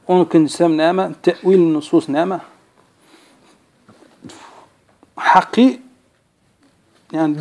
10-sem näme tevil nusus näme haqqi yani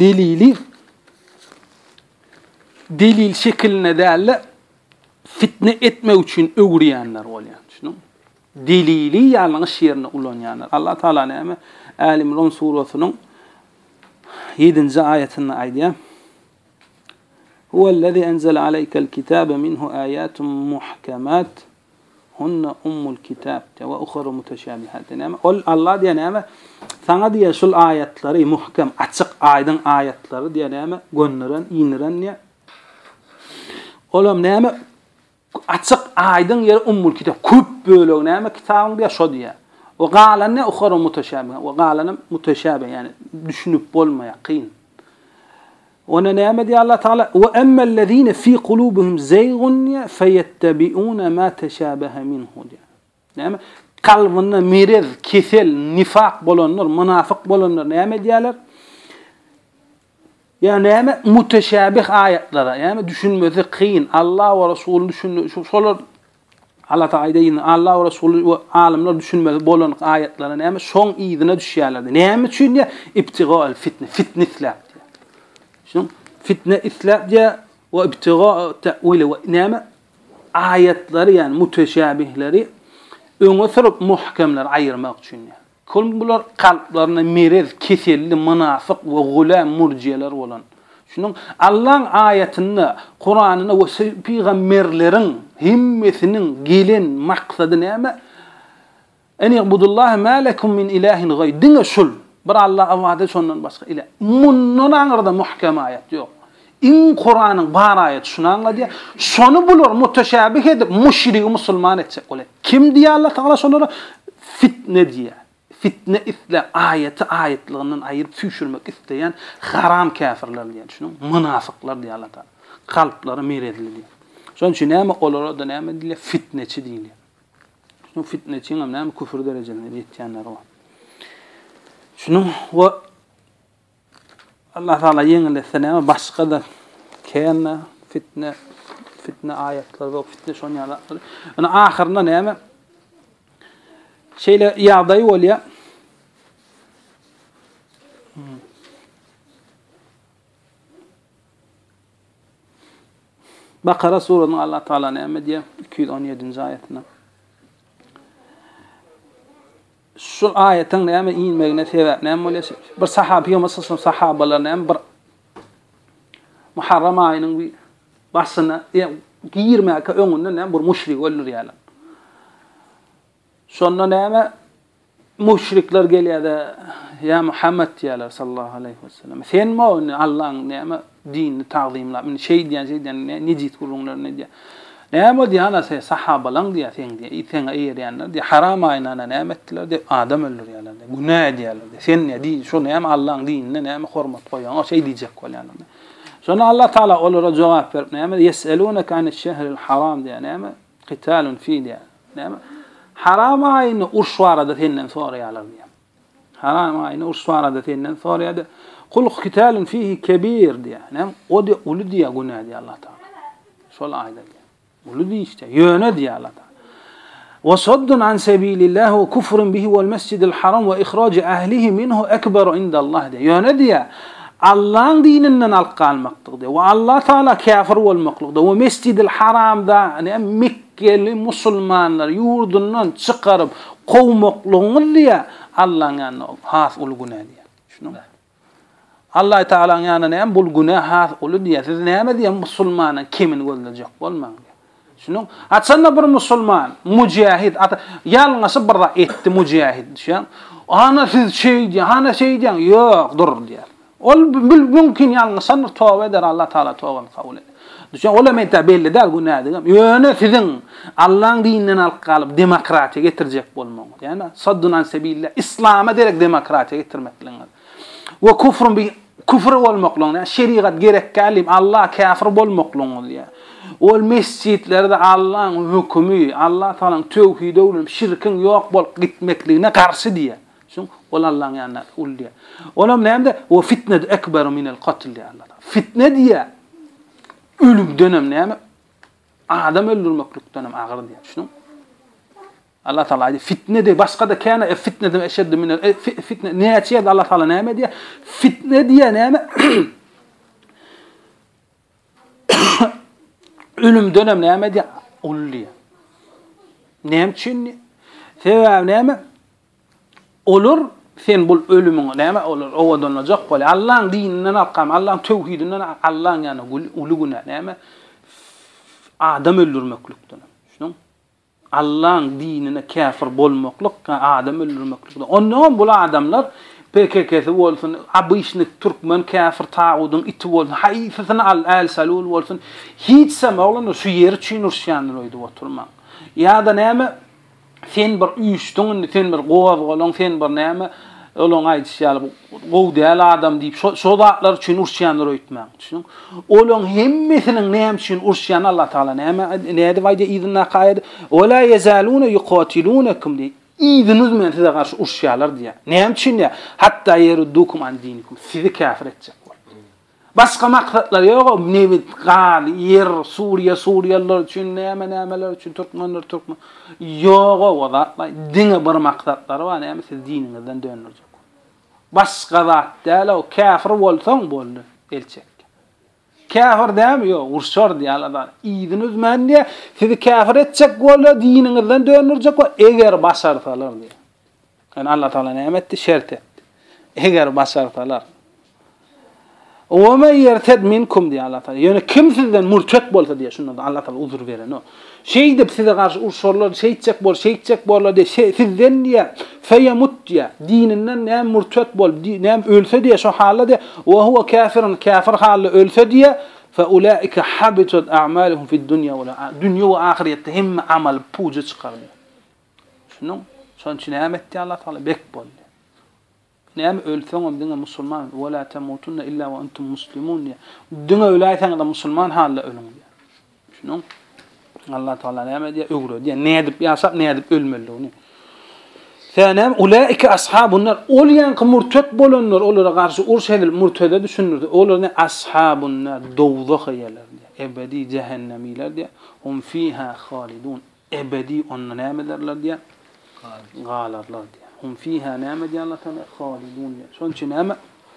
delil şekline dälle fitne etme üçün öwriýänler bolýar. Şunu delili ýalňyş ýerine ulanýanlar. Allah Taala näme Ali İmran surasynyň 7-nji aýatyny aýdýar. Huwellezî enzele aleykel kitâbe minhu âyâtun muhkemat hunna ummul kitâb ve uhra muteşâbihat. Allah diýen näme sana diýen şol aýatlary muhkem açyk aýdyn aýatlary diýen näme gönlüren ýiniren ne olam näme açyk aýdyn ýeri ummul kitap köp bölegi näme kitabyň diýär şo diýär. O galany uhra muteşabih. O galany muteşabih yani düşünüp bolmaýa kyn. Ona näme diýär Allah Taala? Ve emmellezine fi kulubihim zaygun feyettabi'una ma teşabaha minhu diýär. Näme kalbyna merez, kesel, nifaq bolanlar, munafyk bolanlar näme diýerler? Yani näme muteşabih aýatlara, yani düşünmesi kyn. Allah we Rasul şolar Allah Taala diýen Allah we Rasul we alimler düşünmesi bolan aýatlara näme şoň ýygyna düşýärler. Näme üçin diýär? İbtigaal fitne, fitne islap diýär. Şoň fitne islap diýär we ibtigaa ta'wil we näme aýatlary yani muteşabihleri öňe sürüp muhkemler aýyrmak üçin. Kul bular kalplaryna merez, keselli, munafyk we gulam murjiyeler bolan. Şunun Allah'ın aýatyny, Kur'anyny we peýgamberleriň himmesiniň gelen maksady näme? En ibudullah ma lekum min ilahin gayr. Diňe şol. Bir Allah awada şondan başga ila. Mundan aňyrda muhkem aýat ýok. İn Kur'anyň bar aýat şunaňla diýär. Şonu bular muteşabih edip müşrik musulman etjek bolar. Kim diýär Allah Taala şonlara fitne diýär. Fitne isla ayetliğinden ayırıp düşürmek isteyen haram kafirler diýär. Şunu münafıklar diýär Allah Taala. Kalpları merezli diýär. Şoň üçin näme olara da näme diýär? Fitneçi diýär. Şunu fitneçi näme küfür derejelerine ýetýänler bar. Şunu we Allah Taala ýeňilese näme başga da kenne fitne ayetler we fitne şoň ýalatlar. Ana ahyrynda näme şeyle ýagdaý bolýar. Bakara surasynyň Allah Taala näme diýär? 217-nji aýatyna. Şu aýatyň näme inmegine sebäp näme bolýar? Bir sahabiýa masalan sahabalar näme bir Muharram aýynyň bir başyna girmäke öňünde näme bir müşrik öldürýärler. Şonda näme müşrikler gelýärde ya Muhammed diýerler sallallahu aleyhi ve sellem. Sen mi Allah'ın näme dinini tazimlap, şey diýen necit gurulňlar ne diýär. Näme diýana sahabalar diýär sen diýär. Iten eýerýänler diýär. Haram aýnana näme etdiler diýär. Adam öldürýärler. Günah diýerler. Sen ne diýär? Şo näme Allah'ın dinine näme hormat goýan? O şey diýjek bolýarlar. Şonu Allah Taala olara jogap berip näme yeselunaka aneş-şehril haram diýär. Näme qitalun fi diýär. Näme haram aýyny urşwarada senden soraýarlar diýär. Haram aýyny urşwarada senden soraýardy. Kul qitalun fihi kebir diýär. Näme o de uly diýär günah diýär Allah Taala. Şol aýda diýär. Uly diýär işte ýöne diýär Allah Taala. Wa saddun an sabilillah wa kufrun bihi wal masjidil haram wa ihraj ahlihi minhu akbar indallah diýär. Ýöne diýär. Allah'ın dininden alqalmakdyr diýär. Wa Allah Taala kafir bolmakdyr. Wa mescidil haramda näme Mekkeli musulmanlar yurdundan çıkarıp kovmaklygyny diýär. Allah'ın ýanyna has ul günah diýär. Şunu. Allah Taala'nın ýanyna näme bul günah has ul diýär. Siz näme diýär musulmanyň kimin gözlejek bolmaň diýär. Şunu. Atsanna bir musulman, mujahid, ýalňasy bir etdi mujahid diýär. Ana siz şey diýär, ana şey diýär. Ýok, dur diýär. Ol mümkin ýalňysan tawba eder Allah Taala tawbany kabul eder. Düşün ola men belli der günah diýär. Ýöne sizin Allah'ın dininden alqalyp demokratiýa getirjek bolmaň. Yani saddun an sabilillah İslam'a derek demokratiýa getirmekliňiz. Ve kufrun bi küfür bolmaklygyny, şeriat gerekkälim Allah kafir bolmaklygyny diýär. Ol mescitlerde Allah'ın hükmü, Allah Taala'nın tevhidi bilen şirkin ýok bolup gitmekligine karşı diýär. Şun ol Allah'ın ýanyna ul diýär. Olam näme? O fitne ekber minel qatl diýär Allah. Fitne diýär. Ölüm dönem näme? Adam öldürmeklikden agyr diýär. Şunu Allah Teala fitne de başka da kana fitne de eşedde min fitne niyetiye Allah Teala ne diye fitne diye ne ölüm dönem ne diye ulliye nem için sebep ne olur sen bul ölümün ne olur o dönecek böyle Allah'ın dininden akam Allah'ın tevhidinden Allah'ın yani uluguna ne adam öldürmeklükten şunu Allah'ın dinine kafir bolmakluk adam öldürmeklük ondan bu adamlar PKK'si olsun abişnik Türkmen kafir taudun iti olsun hayfetine al salul olsun hiç semalan şu yer için Rusya'nın oydu oturma ya da neme sen bir üstün sen bir qoğaz olan sen bir neme olan aytışalı qoğ değil adam deyip sodatlar için Rusya'nın oytmak için olan hemmesinin neme için Rusya'nın Allah Teala ne de vayda idinna qaid wala yazaluna yuqatilunakum diye İdiniz men size karşı urşyalar diye. Neyem için ya? Hatta yeruddukum an dinikum. Sizi kafir edecek. Başka maksatlar yok. Nevit, Gal, yer, Suriyeler için, nemeler için, Türkmenler. Yok o da. Dine bir maksatları var. Neyem siz dininizden dönülecek. Başka zat değil o. Kafir olsan boldu. Elçek. Kafir değil mi? Yok. Urşor diye Allah'dan. İdiniz men diye. Sizi kafir edecek oldu. Dininizden dönülecek o. Eğer başarsalar diye. Yani Allah Teala ne etti? Şert etti. Eğer başarsalar. وَمَنْ يَرْتَدْ مِنْكُمْ diye Allah Teala. Yani kim sizden mürtet bolsa diye şundan Allah Teala uzur veren o. Şey de size karşı urşorlar, şey edecek bol diye sizden diye feyemut diye dininden ne mürtet bol, ne ölse diye şu halde de ve huve kafir halde ölse diye فَاُولَٰئِكَ حَبِتُتْ أَعْمَالِهُمْ فِي الدُّنْيَا وَآخِرَتِهِ hem amel pucu çıkarmıyor. Şunun son için emetti Allah Teala bek bol. Neyem ölsen dine Müslüman ve la temutunna illa ve entum muslimun diye. Dine öyleysen de Müslüman halle ölün diye. Şunun Allah Teala neyem diye öğretiyor diye. Ne edip yaşap ne edip ölmeliğini. Senem ulaika ashabun nar. Olyan ki murtet bolanlar onlara karşı urşedil murtede düşünürdü. Onlar ne ashabun nar dozak yerler diye. Ebedi cehennemiler diye. Hum fiha halidun. Ebedi onlara neyem ederler diye. Galarlar diye. Hum fiha nâme diye Allah Teala halidun diye. Son için nâme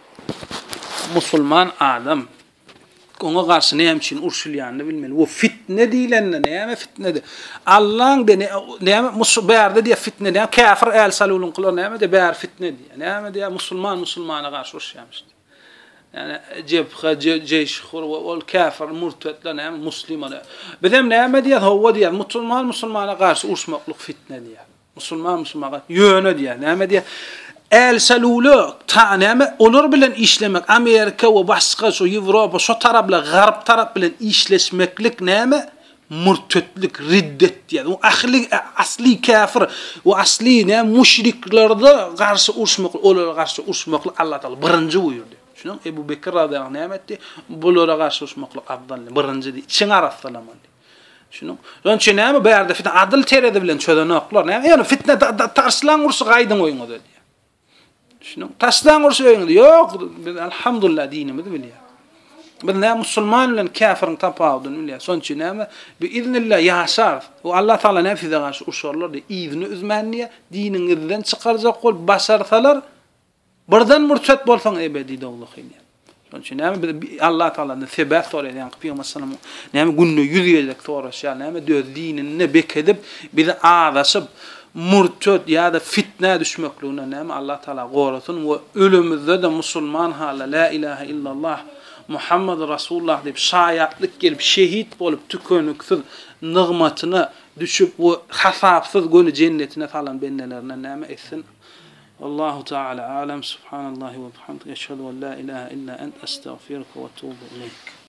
Müslüman adam ona karşı neyem için urşulyanını bilmeli. O fitne değilenle neyem fitne de. Allah'ın de neyem beğerde diye fitne diye. Kafir el salulun kılır neyem de beğer fitne diye. Neyem diye Müslümana karşı urşuyamıştı. Yani cebhe, ceyşhur ve kafir murtetler neyem Müslüman. Bedem neyem diye hava diye. Müslümana karşı urşmakluk fitne diye. Müslüman yöne diye. Neyme diye? El salulu ta neyme? Olur bilen işlemek. Amerika ve başka şu Avrupa, şu tarafla, garp taraf bilen işleşmeklik neyme? Murtetlik, riddet diye. O asli kafir, o asli neyme? Müşriklerde karşı urşmak, onlara karşı urşmaklık Allah Teala birinci buyurdu. Şunun Ebu Bekir radıyallahu anh neyme etti? Bunlara karşı urşmaklık abdalli, birinci diye. İçin arasalaman diye. Şunu. Onun için ne berde fitne adil terede bilen çödenoklar ne? Yani fitne tarslan ursu gaydın oyunu diye. Şunu. Tarslan ursu oyunu yok. Elhamdülillah dinimiz biliyor. Biz ne Müslüman bilen kafirin tapavdun biliyor. Son için ne biiznillah yaşar. O Allah Teala ne fize karşı urşorlar diye izni üzmenliye dininizden çıkaracak ol başarsalar birden murtet bolsan ebedi dawluk ile. Çünkü Allah Teala'nın sebep soruyor yani Peygamber sallallahu aleyhi ve sellem günü yüzeyecek soruyor yani diyor dinini bekledip bir de ağlaşıp murtet ya da fitne düşmekliğine Allah Teala korusun ve ölümüzde de Müslüman hala la ilahe illallah Muhammed Resulullah deyip şahitlik gelip şehit olup tükönüksüz nığmatına düşüp ve hasapsız günü cennetine falan bennelerine neme etsin. والله تعالى أعلم سبحان الله وبحمده أشهد أن لا إله إلا أنت أستغفرك وأتوب إليك